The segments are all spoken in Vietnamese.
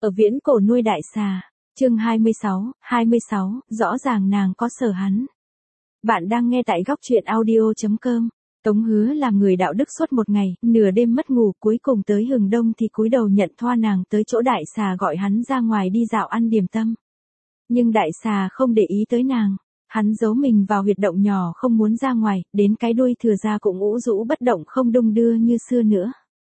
Ở viễn cổ nuôi đại xà. Chương 26, rõ ràng nàng có sở hắn. Bạn đang nghe tại góc truyện audio.com. Tống Hứa làm người đạo đức suốt một ngày, nửa đêm mất ngủ, cuối cùng tới hừng đông thì cúi đầu nhận thoa nàng tới chỗ đại xà gọi hắn ra ngoài đi dạo ăn điểm tâm. Nhưng đại xà không để ý tới nàng, hắn giấu mình vào huyệt động nhỏ không muốn ra ngoài, đến cái đuôi thừa ra cũng ũ rũ bất động không đung đưa như xưa nữa.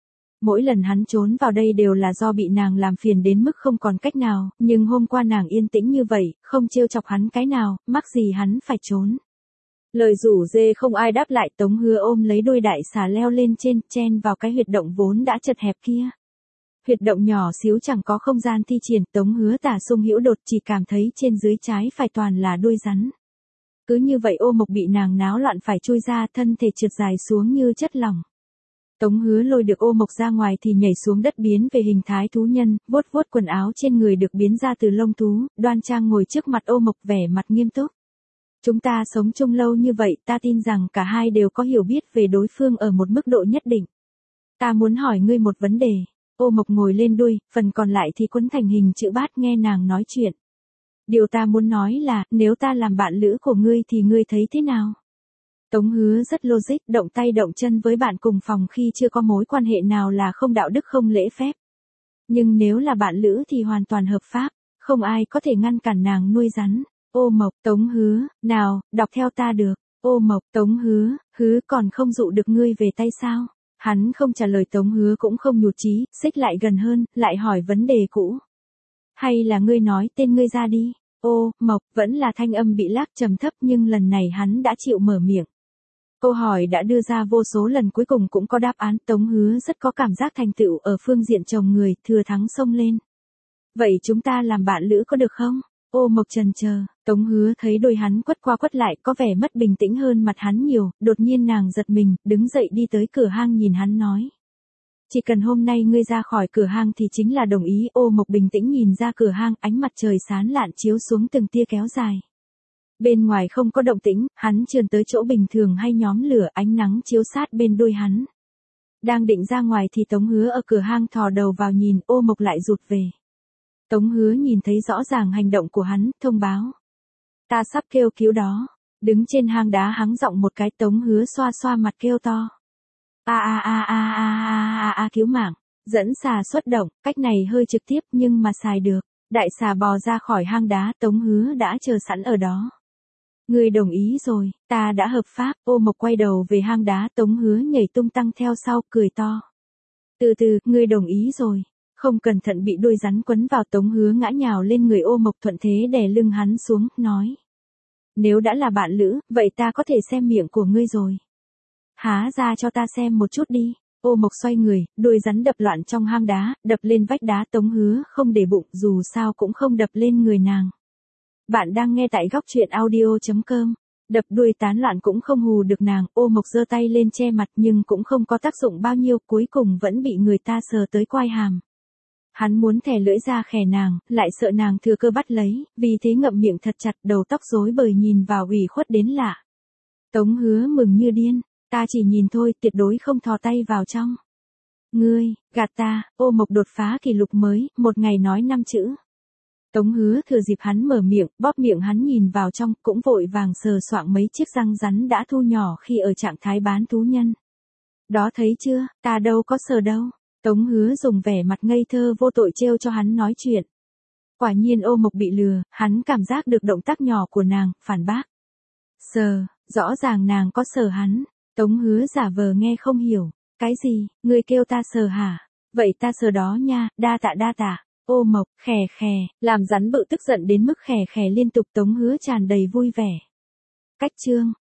Mỗi lần hắn trốn vào đây đều là do bị nàng làm phiền đến mức không còn cách nào, nhưng hôm qua nàng yên tĩnh như vậy, không trêu chọc hắn cái nào, mắc gì hắn phải trốn. Lời rủ dê không ai đáp lại, Tống Hứa ôm lấy đuôi đại xà leo lên trên, chen vào cái huyệt động vốn đã chật hẹp kia. Huyệt động nhỏ xíu chẳng có không gian thi triển, Tống Hứa tả sung hữu đột, chỉ cảm thấy trên dưới trái phải toàn là đuôi rắn. Cứ như vậy Ô Mộc bị nàng náo loạn phải chui ra, thân thể trượt dài xuống như chất lỏng. Tống Hứa lôi được Ô Mộc ra ngoài thì nhảy xuống đất biến về hình thái thú nhân, vuốt vuốt quần áo trên người được biến ra từ lông thú, đoan trang ngồi trước mặt Ô Mộc vẻ mặt nghiêm túc. Chúng ta sống chung lâu như vậy, ta tin rằng cả hai đều có hiểu biết về đối phương ở một mức độ nhất định. Ta muốn hỏi ngươi một vấn đề. Ô Mộc ngồi lên đuôi, phần còn lại thì quấn thành hình chữ bát nghe nàng nói chuyện. Điều ta muốn nói là, nếu ta làm bạn lữ của ngươi thì ngươi thấy thế nào? Tống Hứa rất logic, động tay động chân với bạn cùng phòng khi chưa có mối quan hệ nào là không đạo đức không lễ phép. Nhưng nếu là bạn lữ thì hoàn toàn hợp pháp, không ai có thể ngăn cản nàng nuôi rắn. Ô Mộc, Tống Hứa, nào, đọc theo ta được. Ô Mộc, Tống Hứa, hứ còn không dụ được ngươi về tay sao? Hắn không trả lời, Tống Hứa cũng không nhụt chí, xích lại gần hơn, lại hỏi vấn đề cũ. Hay là ngươi nói tên ngươi ra đi? Ô Mộc, vẫn là thanh âm bị lác trầm thấp nhưng lần này hắn đã chịu mở miệng. Câu hỏi đã đưa ra vô số lần cuối cùng cũng có đáp án, Tống Hứa rất có cảm giác thành tựu ở phương diện chồng người, thừa thắng xông lên. Vậy chúng ta làm bạn lữ có được không? Ô Mộc chần chờ, Tống Hứa thấy đôi hắn quất qua quất lại có vẻ mất bình tĩnh hơn mặt hắn nhiều, đột nhiên nàng giật mình, đứng dậy đi tới cửa hang nhìn hắn nói. Chỉ cần hôm nay ngươi ra khỏi cửa hang thì chính là đồng ý. Ô Mộc bình tĩnh nhìn ra cửa hang, ánh mặt trời sáng lạn chiếu xuống từng tia kéo dài. Bên ngoài không có động tĩnh, hắn trườn tới chỗ bình thường hay nhóm lửa, ánh nắng chiếu sát bên đuôi hắn. Đang định ra ngoài thì Tống Hứa ở cửa hang thò đầu vào nhìn, Ô Mộc lại rụt về. Tống Hứa nhìn thấy rõ ràng hành động của hắn, thông báo. Ta sắp kêu cứu đó. Đứng trên hang đá hắng giọng một cái, Tống Hứa xoa xoa mặt kêu to. Cứu mạng. Dẫn xà xuất động, cách này hơi trực tiếp nhưng mà xài được. Đại xà bò ra khỏi hang đá, Tống Hứa đã chờ sẵn ở đó. Ngươi đồng ý rồi, ta đã hợp pháp. Ô Mộc quay đầu về hang đá, Tống Hứa nhảy tung tăng theo sau, cười to. Từ từ, ngươi đồng ý rồi. Không cẩn thận bị đuôi rắn quấn vào, Tống Hứa ngã nhào lên người Ô Mộc, thuận thế đè lưng hắn xuống, nói. Nếu đã là bạn lữ, vậy ta có thể xem miệng của ngươi rồi. Há ra cho ta xem một chút đi. Ô Mộc xoay người, đuôi rắn đập loạn trong hang đá, đập lên vách đá. Tống Hứa không để bụng, dù sao cũng không đập lên người nàng. Bạn đang nghe tại góc truyện audio.com. Đập đuôi tán loạn cũng không hù được nàng. Ô Mộc giơ tay lên che mặt nhưng cũng không có tác dụng bao nhiêu, cuối cùng vẫn bị người ta sờ tới quai hàm. Hắn muốn thè lưỡi ra khè nàng, lại sợ nàng thừa cơ bắt lấy, vì thế ngậm miệng thật chặt, đầu tóc rối bời nhìn vào ủy khuất đến lạ. Tống Hứa mừng như điên, ta chỉ nhìn thôi, tuyệt đối không thò tay vào trong. Ngươi, gạt ta. Ô Mộc đột phá kỷ lục mới, một ngày nói 5 chữ. Tống Hứa thừa dịp hắn mở miệng, bóp miệng hắn nhìn vào trong, cũng vội vàng sờ soạng mấy chiếc răng rắn đã thu nhỏ khi ở trạng thái bán thú nhân. Đó thấy chưa, ta đâu có sờ đâu. Tống Hứa dùng vẻ mặt ngây thơ vô tội trêu cho hắn nói chuyện. Quả nhiên Ô Mộc bị lừa, hắn cảm giác được động tác nhỏ của nàng, phản bác. Sờ, rõ ràng nàng có sờ hắn. Tống Hứa giả vờ nghe không hiểu. Cái gì, ngươi kêu ta sờ hả? Vậy ta sờ đó nha, đa tạ. Ô Mộc, khè, làm rắn bự tức giận đến mức khè liên tục. Tống Hứa tràn đầy vui vẻ. Cách chương.